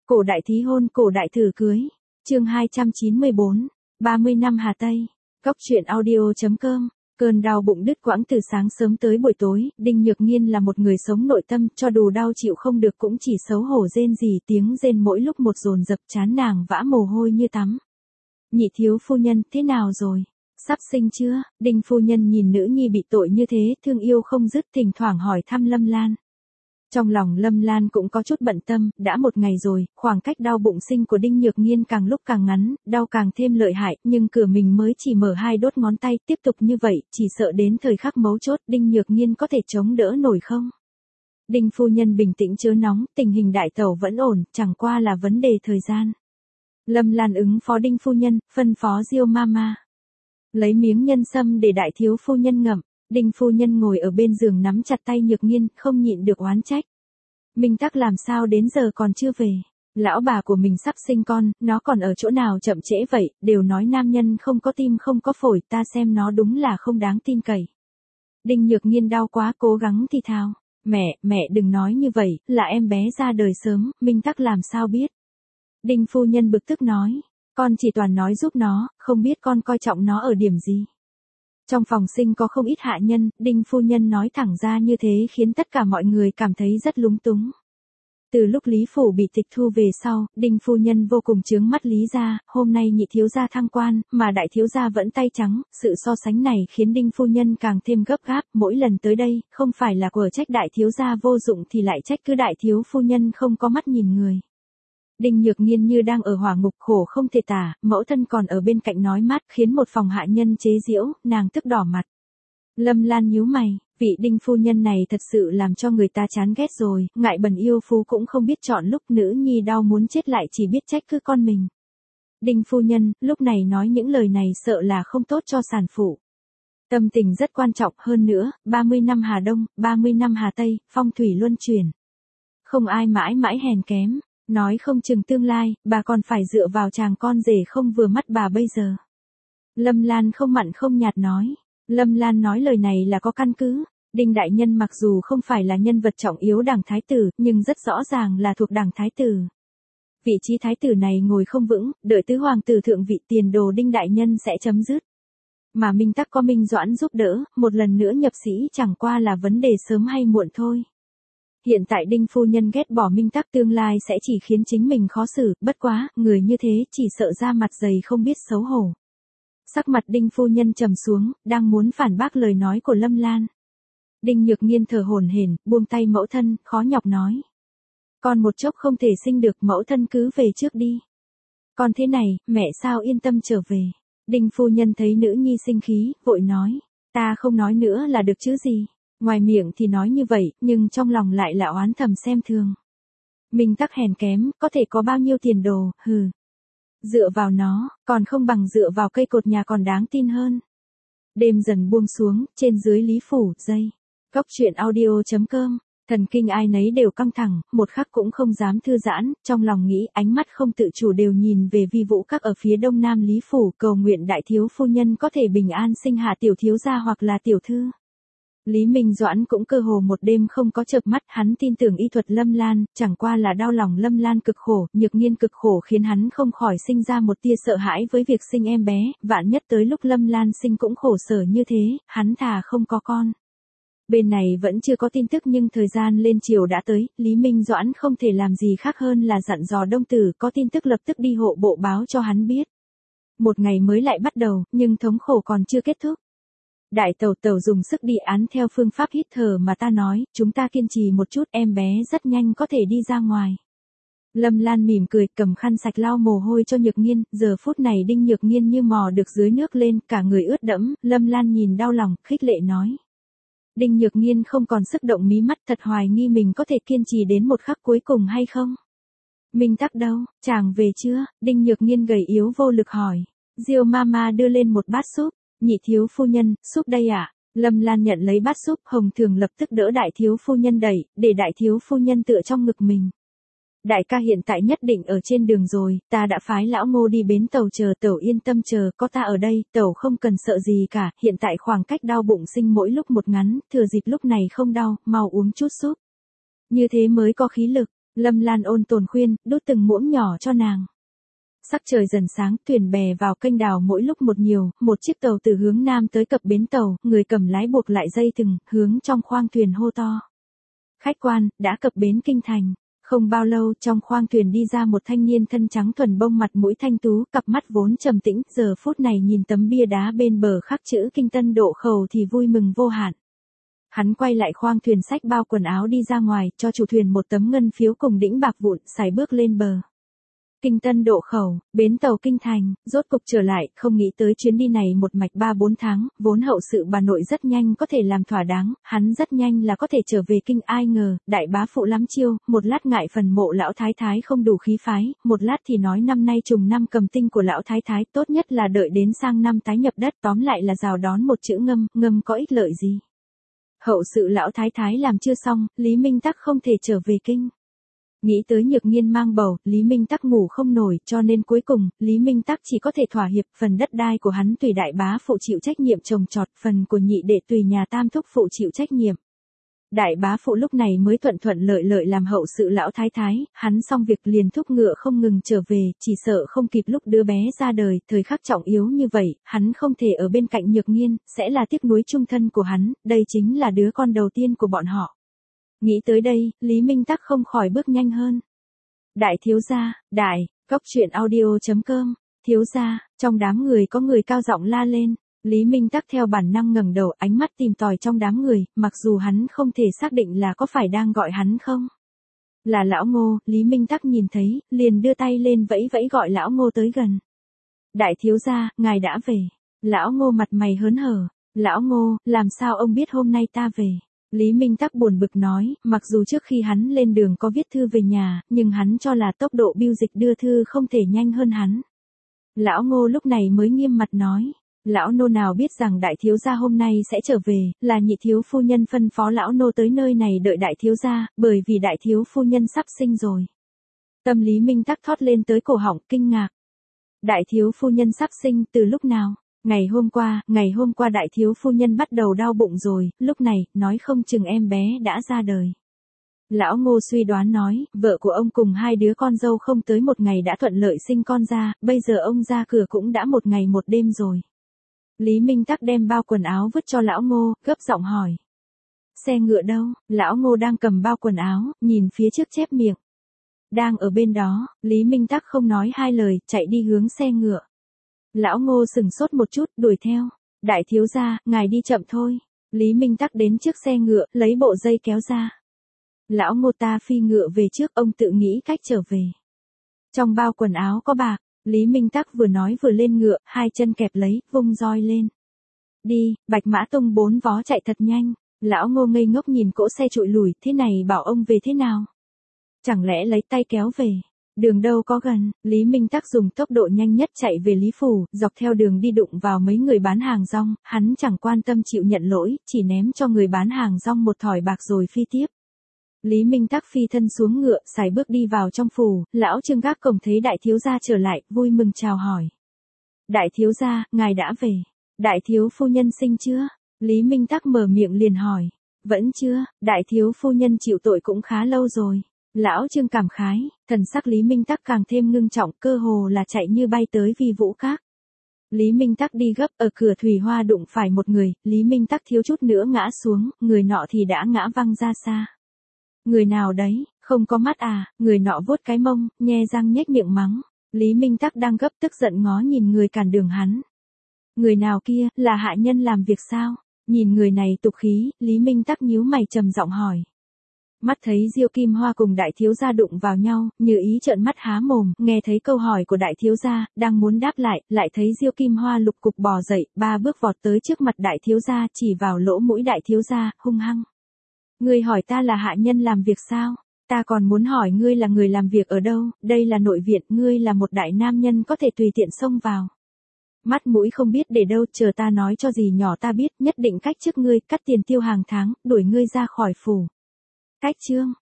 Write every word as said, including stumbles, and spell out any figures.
Cổ đại thí hôn, cổ đại thử cưới. Chương hai trăm chín mươi bốn, ba mươi năm Hà Tây. Góc truyện audio chấm com. Cơn đau bụng đứt quãng từ sáng sớm tới buổi tối, Đinh Nhược Nghiên là một người sống nội tâm, cho dù đau chịu không được cũng chỉ xấu hổ rên rỉ, tiếng rên mỗi lúc một dồn dập, trán nàng vã mồ hôi như tắm. Nhị thiếu phu nhân, thế nào rồi? Sắp sinh chưa? Đinh phu nhân nhìn nữ nhi bị tội như thế, thương yêu không dứt, thỉnh thoảng hỏi thăm Lâm Lan. Trong lòng Lâm Lan cũng có chút bận tâm, đã một ngày rồi, khoảng cách đau bụng sinh của Đinh Nhược Nghiên càng lúc càng ngắn, đau càng thêm lợi hại, nhưng cửa mình mới chỉ mở hai đốt ngón tay, tiếp tục như vậy, chỉ sợ đến thời khắc mấu chốt, Đinh Nhược Nghiên có thể chống đỡ nổi không? Đinh phu nhân bình tĩnh chớ nóng, tình hình đại tẩu vẫn ổn, chẳng qua là vấn đề thời gian. Lâm Lan ứng phó Đinh phu nhân, phân phó Diêu Mama. Lấy miếng nhân sâm để đại thiếu phu nhân ngậm. Đinh phu nhân ngồi ở bên giường nắm chặt tay Nhược Nghiên, không nhịn được oán trách. Minh Tắc làm sao đến giờ còn chưa về? Lão bà của mình sắp sinh con, nó còn ở chỗ nào chậm trễ vậy, đều nói nam nhân không có tim không có phổi, ta xem nó đúng là không đáng tin cậy. Đinh Nhược Nghiên đau quá cố gắng thì thào. Mẹ, mẹ đừng nói như vậy, là em bé ra đời sớm, Minh Tắc làm sao biết? Đinh phu nhân bực tức nói. Con chỉ toàn nói giúp nó, không biết con coi trọng nó ở điểm gì. Trong phòng sinh có không ít hạ nhân, Đinh phu nhân nói thẳng ra như thế khiến tất cả mọi người cảm thấy rất lúng túng. Từ lúc Lý Phủ bị tịch thu về sau, Đinh phu nhân vô cùng chướng mắt Lý gia, hôm nay nhị thiếu gia thăng quan, mà đại thiếu gia vẫn tay trắng, sự so sánh này khiến Đinh phu nhân càng thêm gấp gáp, mỗi lần tới đây, không phải là của trách đại thiếu gia vô dụng thì lại trách cứ đại thiếu phu nhân không có mắt nhìn người. Đinh Nhược Nghiên như đang ở hỏa ngục khổ không thể tả, mẫu thân còn ở bên cạnh nói mát khiến một phòng hạ nhân chế giễu, nàng tức đỏ mặt. Lâm Lan nhíu mày, vị Đinh phu nhân này thật sự làm cho người ta chán ghét rồi, ngại bẩn yêu phú cũng không biết chọn lúc, nữ nhi đau muốn chết lại chỉ biết trách cứ con mình. Đinh phu nhân, lúc này nói những lời này sợ là không tốt cho sản phụ. Tâm tình rất quan trọng, hơn nữa, ba mươi năm Hà Đông, ba mươi năm Hà Tây, phong thủy luân chuyển. Không ai mãi mãi hèn kém. Nói không chừng tương lai, bà còn phải dựa vào chàng con rể không vừa mắt bà bây giờ. Lâm Lan không mặn không nhạt nói. Lâm Lan nói lời này là có căn cứ. Đinh đại nhân mặc dù không phải là nhân vật trọng yếu đảng thái tử, nhưng rất rõ ràng là thuộc đảng thái tử. Vị trí thái tử này ngồi không vững, đợi tứ hoàng tử thượng vị tiền đồ Đinh đại nhân sẽ chấm dứt. Mà Minh Tắc có Minh Doãn giúp đỡ, một lần nữa nhập sĩ chẳng qua là vấn đề sớm hay muộn thôi. Hiện tại Đinh phu nhân ghét bỏ Minh Tắc tương lai sẽ chỉ khiến chính mình khó xử, bất quá, người như thế chỉ sợ ra mặt dày không biết xấu hổ. Sắc mặt Đinh phu nhân trầm xuống, đang muốn phản bác lời nói của Lâm Lan. Đinh Nhược Nghiên thở hổn hển, buông tay mẫu thân, khó nhọc nói. Con một chốc không thể sinh được, mẫu thân cứ về trước đi. Con thế này, mẹ sao yên tâm trở về. Đinh phu nhân thấy nữ nhi sinh khí, vội nói. Ta không nói nữa là được chứ gì. Ngoài miệng thì nói như vậy, nhưng trong lòng lại là oán thầm xem thường. Minh Tắc hèn kém, có thể có bao nhiêu tiền đồ, hừ. Dựa vào nó, còn không bằng dựa vào cây cột nhà còn đáng tin hơn. Đêm dần buông xuống, trên dưới Lý Phủ, dây. Góc truyện audio chấm com. Thần kinh ai nấy đều căng thẳng, một khắc cũng không dám thư giãn, trong lòng nghĩ, ánh mắt không tự chủ đều nhìn về Vi Vũ Các ở phía đông nam Lý Phủ, cầu nguyện đại thiếu phu nhân có thể bình an sinh hạ tiểu thiếu gia hoặc là tiểu thư. Lý Minh Doãn cũng cơ hồ một đêm không có chợp mắt, hắn tin tưởng y thuật Lâm Lan, chẳng qua là đau lòng Lâm Lan cực khổ, Nhược Nghiên cực khổ khiến hắn không khỏi sinh ra một tia sợ hãi với việc sinh em bé, vạn nhất tới lúc Lâm Lan sinh cũng khổ sở như thế, hắn thà không có con. Bên này vẫn chưa có tin tức nhưng thời gian lên chiều đã tới, Lý Minh Doãn không thể làm gì khác hơn là dặn dò Đông Tử có tin tức lập tức đi hộ bộ báo cho hắn biết. Một ngày mới lại bắt đầu, nhưng thống khổ còn chưa kết thúc. Đại tẩu tẩu dùng sức đi án theo phương pháp hít thở mà ta nói, chúng ta kiên trì một chút, em bé rất nhanh có thể đi ra ngoài. Lâm Lan mỉm cười, cầm khăn sạch lau mồ hôi cho Nhược Nghiên, giờ phút này Đinh Nhược Nghiên như mò được dưới nước lên, cả người ướt đẫm, Lâm Lan nhìn đau lòng, khích lệ nói. Đinh Nhược Nghiên không còn sức động mí mắt, thật hoài nghi mình có thể kiên trì đến một khắc cuối cùng hay không. Minh Tắc đâu, chàng về chưa? Đinh Nhược Nghiên gầy yếu vô lực hỏi. Diêu Mama đưa lên một bát súp. Nhị thiếu phu nhân, súp đây ạ. À? Lâm Lan nhận lấy bát súp, Hồng Thường lập tức đỡ đại thiếu phu nhân đẩy, để đại thiếu phu nhân tựa trong ngực mình. Đại ca hiện tại nhất định ở trên đường rồi, ta đã phái lão Ngô đi bến tàu chờ, tẩu yên tâm chờ, có ta ở đây, tẩu không cần sợ gì cả, hiện tại khoảng cách đau bụng sinh mỗi lúc một ngắn, thừa dịp lúc này không đau, mau uống chút súp. Như thế mới có khí lực. Lâm Lan ôn tồn khuyên, đút từng muỗng nhỏ cho nàng. Sắc trời dần sáng, thuyền bè vào kênh đào mỗi lúc một nhiều, một chiếc tàu từ hướng nam tới cập bến tàu, người cầm lái buộc lại dây thừng, hướng trong khoang thuyền hô to. Khách quan, đã cập bến kinh thành. Không bao lâu, trong khoang thuyền đi ra một thanh niên thân trắng thuần bông, mặt mũi thanh tú, cặp mắt vốn trầm tĩnh, giờ phút này nhìn tấm bia đá bên bờ khắc chữ Kinh Tân Độ Khẩu thì vui mừng vô hạn. Hắn quay lại khoang thuyền xách bao quần áo đi ra ngoài, cho chủ thuyền một tấm ngân phiếu cùng đĩnh bạc vụn, sải bước lên bờ. Kinh Tân Độ Khẩu, bến tàu kinh thành, rốt cục trở lại, không nghĩ tới chuyến đi này một mạch ba bốn tháng, vốn hậu sự bà nội rất nhanh có thể làm thỏa đáng, hắn rất nhanh là có thể trở về kinh, ai ngờ, đại bá phụ lắm chiêu, một lát ngại phần mộ lão thái thái không đủ khí phái, một lát thì nói năm nay trùng năm cầm tinh của lão thái thái, tốt nhất là đợi đến sang năm tái nhập đất, tóm lại là rào đón một chữ ngâm, ngâm có ích lợi gì. Hậu sự lão thái thái làm chưa xong, Lý Minh Tắc không thể trở về kinh. Nghĩ tới Nhược Nghiên mang bầu, Lý Minh Tắc ngủ không nổi, cho nên cuối cùng, Lý Minh Tắc chỉ có thể thỏa hiệp, phần đất đai của hắn tùy đại bá phụ chịu trách nhiệm trồng trọt, phần của nhị đệ tùy nhà tam thúc phụ chịu trách nhiệm. Đại bá phụ lúc này mới thuận thuận lợi lợi làm hậu sự lão thái thái, hắn xong việc liền thúc ngựa không ngừng trở về, chỉ sợ không kịp lúc đứa bé ra đời, thời khắc trọng yếu như vậy, hắn không thể ở bên cạnh Nhược Nghiên, sẽ là tiếc nuối chung thân của hắn, đây chính là đứa con đầu tiên của bọn họ. Nghĩ tới đây, Lý Minh Tắc không khỏi bước nhanh hơn. Đại thiếu gia, đại, góc truyện audio chấm com, thiếu gia, trong đám người có người cao giọng la lên. Lý Minh Tắc theo bản năng ngẩng đầu, ánh mắt tìm tòi trong đám người, mặc dù hắn không thể xác định là có phải đang gọi hắn không. Là lão Ngô, Lý Minh Tắc nhìn thấy, liền đưa tay lên vẫy vẫy gọi lão Ngô tới gần. Đại thiếu gia, ngài đã về. Lão Ngô mặt mày hớn hở. Lão Ngô, làm sao ông biết hôm nay ta về? Lý Minh Tắc buồn bực nói, mặc dù trước khi hắn lên đường có viết thư về nhà, nhưng hắn cho là tốc độ bưu dịch đưa thư không thể nhanh hơn hắn. Lão Ngô lúc này mới nghiêm mặt nói. Lão nô nào biết rằng đại thiếu gia hôm nay sẽ trở về, là nhị thiếu phu nhân phân phó lão nô tới nơi này đợi đại thiếu gia, bởi vì đại thiếu phu nhân sắp sinh rồi. Tâm Lý Minh Tắc thót lên tới cổ họng, kinh ngạc. Đại thiếu phu nhân sắp sinh từ lúc nào? Ngày hôm qua, ngày hôm qua đại thiếu phu nhân bắt đầu đau bụng rồi, lúc này, nói không chừng em bé đã ra đời. Lão Ngô suy đoán nói, vợ của ông cùng hai đứa con dâu không tới một ngày đã thuận lợi sinh con ra, bây giờ ông ra cửa cũng đã một ngày một đêm rồi. Lý Minh Tắc đem bao quần áo vứt cho lão Ngô, gấp giọng hỏi. Xe ngựa đâu? Lão Ngô đang cầm bao quần áo, nhìn phía trước chép miệng. Đang ở bên đó, Lý Minh Tắc không nói hai lời, chạy đi hướng xe ngựa. Lão Ngô sừng sốt một chút, đuổi theo. Đại thiếu gia, ngài đi chậm thôi. Lý Minh Tắc đến trước xe ngựa, lấy bộ dây kéo ra. Lão Ngô ta phi ngựa về trước, ông tự nghĩ cách trở về. Trong bao quần áo có bạc. Lý Minh Tắc vừa nói vừa lên ngựa, hai chân kẹp lấy, vung roi lên. Đi, Bạch Mã tung bốn vó chạy thật nhanh. Lão Ngô ngây ngốc nhìn cỗ xe trụi lùi, thế này bảo ông về thế nào? Chẳng lẽ lấy tay kéo về? Đường đâu có gần, Lý Minh Tắc dùng tốc độ nhanh nhất chạy về Lý Phủ, dọc theo đường đi đụng vào mấy người bán hàng rong, hắn chẳng quan tâm chịu nhận lỗi, chỉ ném cho người bán hàng rong một thỏi bạc rồi phi tiếp. Lý Minh Tắc phi thân xuống ngựa, sải bước đi vào trong phủ, lão Trương gác cổng thấy đại thiếu gia trở lại, vui mừng chào hỏi. Đại thiếu gia, ngài đã về. Đại thiếu phu nhân sinh chưa? Lý Minh Tắc mở miệng liền hỏi. Vẫn chưa, đại thiếu phu nhân chịu tội cũng khá lâu rồi. Lão Trương cảm khái, thần sắc Lý Minh Tắc càng thêm ngưng trọng, cơ hồ là chạy như bay tới Vi Vũ Các. Lý Minh Tắc đi gấp, ở cửa thủy hoa đụng phải một người, Lý Minh Tắc thiếu chút nữa ngã xuống, người nọ thì đã ngã văng ra xa. Người nào đấy, không có mắt à, người nọ vuốt cái mông, nhe răng nhếch miệng mắng. Lý Minh Tắc đang gấp tức giận ngó nhìn người cản đường hắn. Người nào kia, là hạ nhân làm việc sao? Nhìn người này tục khí, Lý Minh Tắc nhíu mày trầm giọng hỏi. Mắt thấy Diêu Kim Hoa cùng đại thiếu gia đụng vào nhau, Như Ý trợn mắt há mồm, nghe thấy câu hỏi của đại thiếu gia, đang muốn đáp lại, lại thấy Diêu Kim Hoa lục cục bò dậy, ba bước vọt tới trước mặt đại thiếu gia, chỉ vào lỗ mũi đại thiếu gia, hung hăng. Ngươi hỏi ta là hạ nhân làm việc sao? Ta còn muốn hỏi ngươi là người làm việc ở đâu, đây là nội viện, ngươi là một đại nam nhân có thể tùy tiện xông vào. Mắt mũi không biết để đâu, chờ ta nói cho gì nhỏ ta biết, nhất định cách trước ngươi, cắt tiền tiêu hàng tháng, đuổi ngươi ra khỏi phủ. Cách chương,